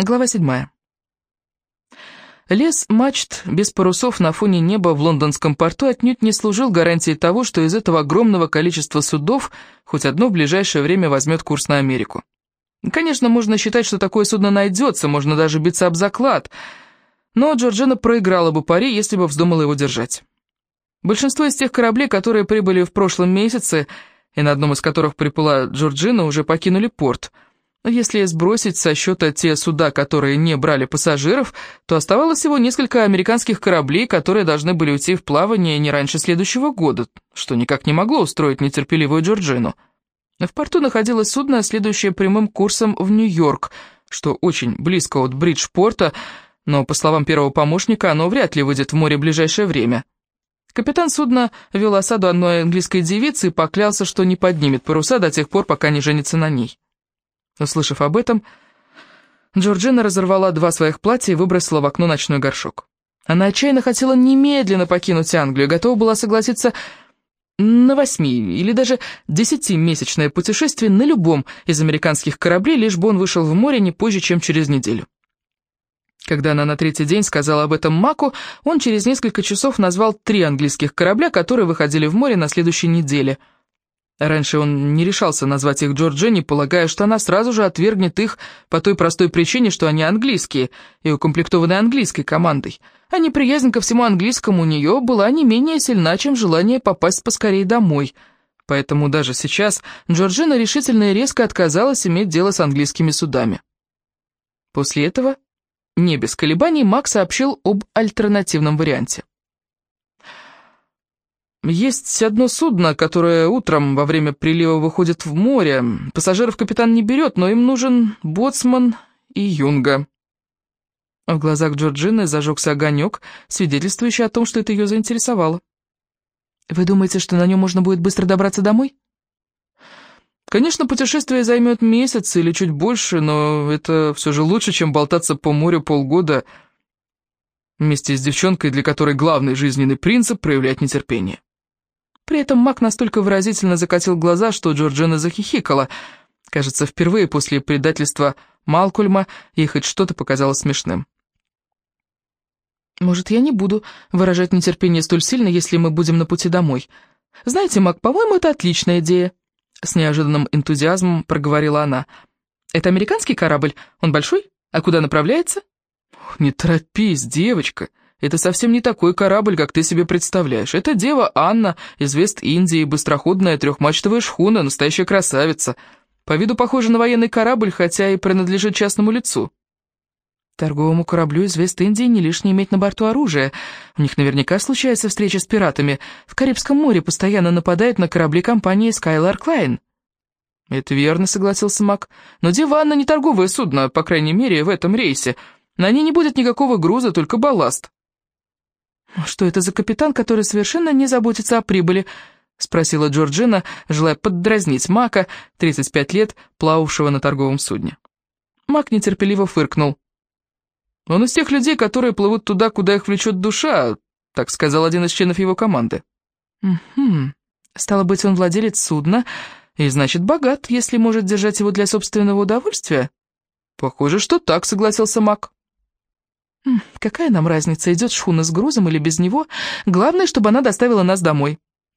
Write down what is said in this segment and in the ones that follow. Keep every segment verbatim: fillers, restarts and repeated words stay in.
Глава седьмая. Лес мачт без парусов на фоне неба в лондонском порту отнюдь не служил гарантией того, что из этого огромного количества судов хоть одно в ближайшее время возьмет курс на Америку. Конечно, можно считать, что такое судно найдется, можно даже биться об заклад, но Джорджина проиграла бы пари, если бы вздумала его держать. Большинство из тех кораблей, которые прибыли в прошлом месяце, и на одном из которых приплыла Джорджина, уже покинули порт. Если сбросить со счета те суда, которые не брали пассажиров, то оставалось всего несколько американских кораблей, которые должны были уйти в плавание не раньше следующего года, что никак не могло устроить нетерпеливую Джорджину. В порту находилось судно, следующее прямым курсом в Нью-Йорк, что очень близко от Бриджпорта, но, по словам первого помощника, оно вряд ли выйдет в море в ближайшее время. Капитан судна вел осаду одной английской девицы и поклялся, что не поднимет паруса до тех пор, пока не женится на ней. Услышав об этом, Джорджина разорвала два своих платья и выбросила в окно ночной горшок. Она отчаянно хотела немедленно покинуть Англию, готова была согласиться на восьми или даже десятимесячное путешествие на любом из американских кораблей, лишь бы он вышел в море не позже, чем через неделю. Когда она на третий день сказала об этом Маку, он через несколько часов назвал три английских корабля, которые выходили в море на следующей неделе. Раньше он не решался назвать их Джорджине, полагая, что она сразу же отвергнет их по той простой причине, что они английские и укомплектованы английской командой. А неприязнь ко всему английскому у нее была не менее сильна, чем желание попасть поскорее домой. Поэтому даже сейчас Джорджина решительно и резко отказалась иметь дело с английскими судами. После этого, не без колебаний, Мак сообщил об альтернативном варианте. «Есть одно судно, которое утром во время прилива выходит в море. Пассажиров капитан не берет, но им нужен боцман и юнга». В глазах Джорджины зажегся огонек, свидетельствующий о том, что это ее заинтересовало. «Вы думаете, что на нем можно будет быстро добраться домой?» «Конечно, путешествие займет месяц или чуть больше, но это все же лучше, чем болтаться по морю полгода вместе с девчонкой, для которой главный жизненный принцип — проявлять нетерпение». При этом Мак настолько выразительно закатил глаза, что Джорджина захихикала. Кажется, впервые после предательства Малкольма ей хоть что-то показалось смешным. «Может, я не буду выражать нетерпение столь сильно, если мы будем на пути домой. Знаете, Мак, по-моему, это отличная идея», — с неожиданным энтузиазмом проговорила она. «Это американский корабль? Он большой? А куда направляется?» «Не торопись, девочка. Это совсем не такой корабль, как ты себе представляешь. Это дева Анна из Вест-Индии, быстроходная трехмачтовая шхуна, настоящая красавица. По виду похожа на военный корабль, хотя и принадлежит частному лицу». «Торговому кораблю из Вест-Индии не лишне иметь на борту оружие. У них наверняка случается встреча с пиратами. В Карибском море постоянно нападают на корабли компании Skylark Line». «Это верно», — согласился Мак. «Но дева Анна не торговое судно, по крайней мере, в этом рейсе. На ней не будет никакого груза, только балласт». «Что это за капитан, который совершенно не заботится о прибыли?» — спросила Джорджина, желая поддразнить Мака, тридцать пять лет, плававшего на торговом судне. Мак нетерпеливо фыркнул. «Он из тех людей, которые плывут туда, куда их влечет душа», — так сказал один из членов его команды. «Угу. Стало быть, он владелец судна, и значит богат, если может держать его для собственного удовольствия?» «Похоже, что так», — согласился Мак. «Какая нам разница, идет шхуна с грузом или без него? Главное, чтобы она доставила нас домой».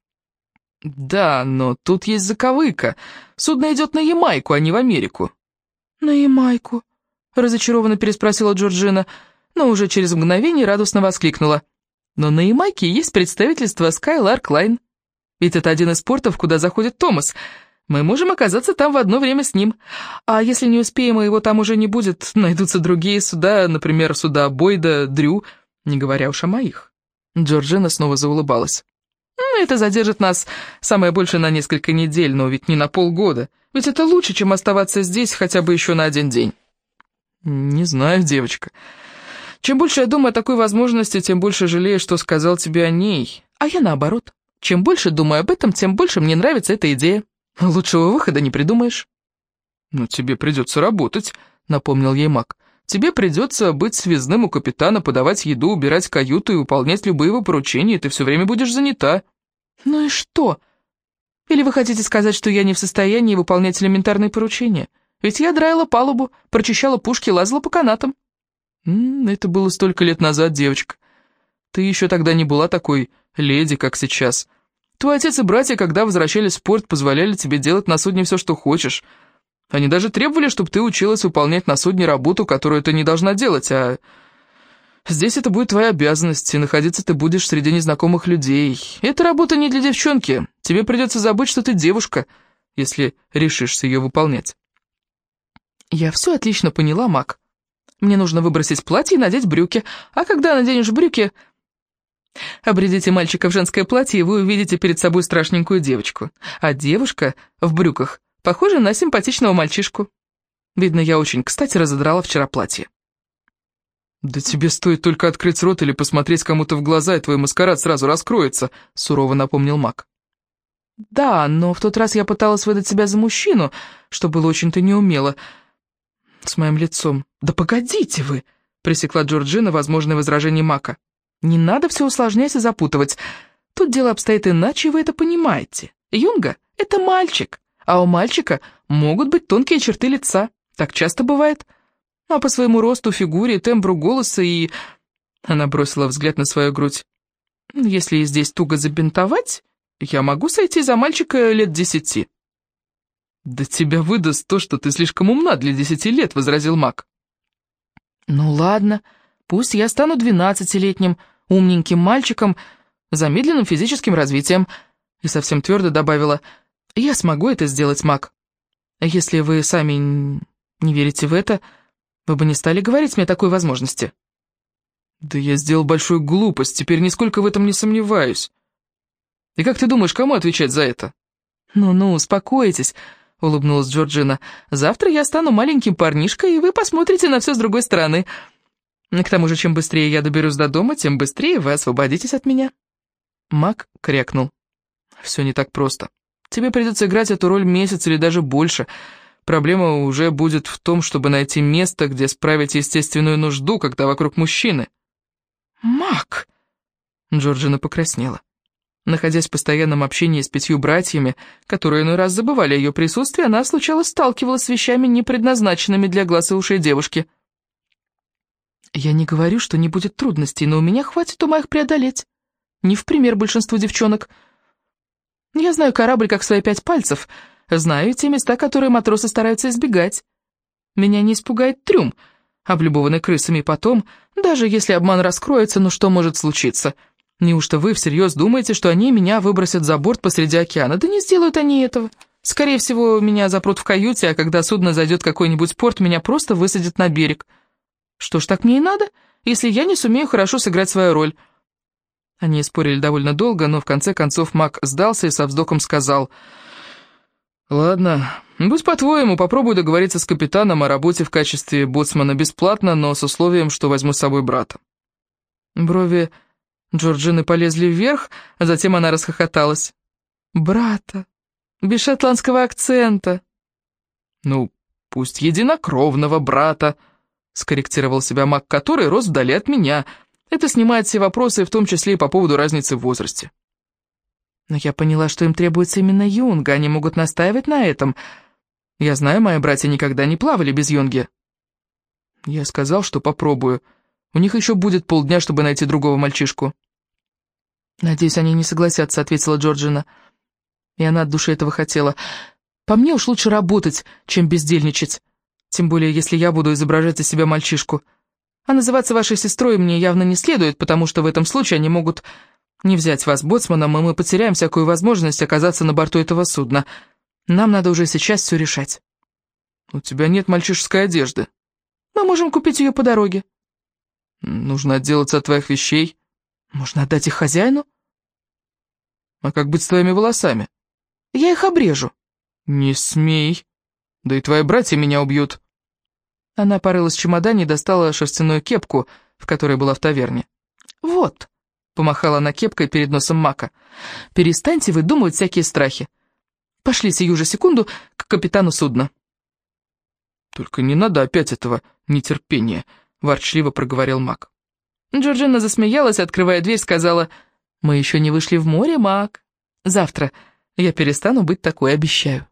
«Да, но тут есть заковыка. Судно идет на Ямайку, а не в Америку». «На Ямайку?» — разочарованно переспросила Джорджина, но уже через мгновение радостно воскликнула. «Но на Ямайке есть представительство Skylark Line. Ведь это один из портов, куда заходит Томас. Мы можем оказаться там в одно время с ним. А если не успеем, и его там уже не будет, найдутся другие суда, например, суда Бойда, Дрю, не говоря уж о моих». Джорджина снова заулыбалась. «Ну, это задержит нас самое больше на несколько недель, но ведь не на полгода. Ведь это лучше, чем оставаться здесь хотя бы еще на один день». «Не знаю, девочка. Чем больше я думаю о такой возможности, тем больше жалею, что сказал тебе о ней. А я наоборот. Чем больше думаю об этом, тем больше мне нравится эта идея. Лучшего выхода не придумаешь». «Но тебе придется работать», — напомнил ей Мак. «Тебе придется быть связным у капитана, подавать еду, убирать каюту и выполнять любые его поручения, и ты все время будешь занята». «Ну и что? Или вы хотите сказать, что я не в состоянии выполнять элементарные поручения? Ведь я драила палубу, прочищала пушки, лазала по канатам. М -м, это было столько лет назад, девочка. Ты еще тогда не была такой леди, как сейчас. Твой отец и братья, когда возвращались в порт, позволяли тебе делать на судне все, что хочешь. Они даже требовали, чтобы ты училась выполнять на судне работу, которую ты не должна делать, а здесь это будет твоя обязанность, и находиться ты будешь среди незнакомых людей. Эта работа не для девчонки. Тебе придется забыть, что ты девушка, если решишься ее выполнять. Я все отлично поняла, Мак. Мне нужно выбросить платье и надеть брюки, а когда наденешь брюки... Обредите мальчика в женское платье, и вы увидите перед собой страшненькую девочку. А девушка в брюках похожа на симпатичного мальчишку. Видно, я очень кстати разодрала вчера платье. «Да тебе стоит только открыть рот или посмотреть кому-то в глаза, и твой маскарад сразу раскроется», — сурово напомнил Мак. «Да, но в тот раз я пыталась выдать себя за мужчину, что было очень-то неумело. С моим лицом». «Да погодите вы!» — пресекла Джорджина возможное возражение Мака. «Не надо все усложнять и запутывать. Тут дело обстоит иначе, и вы это понимаете. Юнга — это мальчик, а у мальчика могут быть тонкие черты лица. Так часто бывает. А по своему росту, фигуре, тембру голоса и...» Она бросила взгляд на свою грудь. «Если здесь туго забинтовать, я могу сойти за мальчика лет десяти». «Да тебя выдаст то, что ты слишком умна для десяти лет», — возразил Мак. «Ну ладно, пусть я стану двенадцатилетним, умненьким мальчиком, замедленным физическим развитием», и совсем твердо добавила: «Я смогу это сделать, Мак. Если вы сами не верите в это, вы бы не стали говорить мне о такой возможности». «Да я сделал большую глупость, теперь нисколько в этом не сомневаюсь. И как ты думаешь, кому отвечать за это?» «Ну-ну, успокойтесь», — улыбнулась Джорджина. «Завтра я стану маленьким парнишкой, и вы посмотрите на все с другой стороны. К тому же, чем быстрее я доберусь до дома, тем быстрее вы освободитесь от меня». Мак крякнул. «Все не так просто. Тебе придется играть эту роль месяц или даже больше. Проблема уже будет в том, чтобы найти место, где справить естественную нужду, когда вокруг мужчины». «Мак!» Джорджина покраснела. Находясь в постоянном общении с пятью братьями, которые иной раз забывали о ее присутствии, она, случалось, сталкивалась с вещами, не предназначенными для глаз и ушей девушки. «Я не говорю, что не будет трудностей, но у меня хватит ума их преодолеть. Не в пример большинству девчонок. Я знаю корабль как свои пять пальцев, знаю и те места, которые матросы стараются избегать. Меня не испугает трюм, облюбованный крысами, и потом, даже если обман раскроется, ну что может случиться? Неужто вы всерьез думаете, что они меня выбросят за борт посреди океана? Да не сделают они этого. Скорее всего, меня запрут в каюте, а когда судно зайдет в какой-нибудь порт, меня просто высадят на берег. Что ж, так мне и надо, если я не сумею хорошо сыграть свою роль». Они спорили довольно долго, но в конце концов Мак сдался и со вздохом сказал: «Ладно, будь по-твоему, попробуй договориться с капитаном о работе в качестве боцмана бесплатно, но с условием, что возьму с собой брата». Брови Джорджины полезли вверх, а затем она расхохоталась. «Брата? Без шотландского акцента?» «Ну, пусть единокровного брата», — скорректировал себя Мак, «который рос вдали от меня. Это снимает все вопросы, в том числе и по поводу разницы в возрасте». «Но я поняла, что им требуется именно юнга, они могут настаивать на этом. Я знаю, мои братья никогда не плавали без юнги». «Я сказал, что попробую. У них еще будет полдня, чтобы найти другого мальчишку». «Надеюсь, они не согласятся», — ответила Джорджина. И она от души этого хотела. «По мне уж лучше работать, чем бездельничать. Тем более, если я буду изображать из себя мальчишку. А называться вашей сестрой мне явно не следует, потому что в этом случае они могут не взять вас боцманом, и мы потеряем всякую возможность оказаться на борту этого судна. Нам надо уже сейчас все решать». «У тебя нет мальчишеской одежды». «Мы можем купить ее по дороге». «Нужно отделаться от твоих вещей». «Можно отдать их хозяину». «А как быть с твоими волосами?» «Я их обрежу». «Не смей. Да и твои братья меня убьют». Она порылась в чемодане и достала шерстяную кепку, в которой была в таверне. «Вот», — помахала она кепкой перед носом Мака, — «перестаньте выдумывать всякие страхи. Пошли сию же секунду к капитану судна». «Только не надо опять этого нетерпения», — ворчливо проговорил Мак. Джорджина засмеялась, открывая дверь, сказала: «Мы еще не вышли в море, Мак. Завтра я перестану быть такой, обещаю».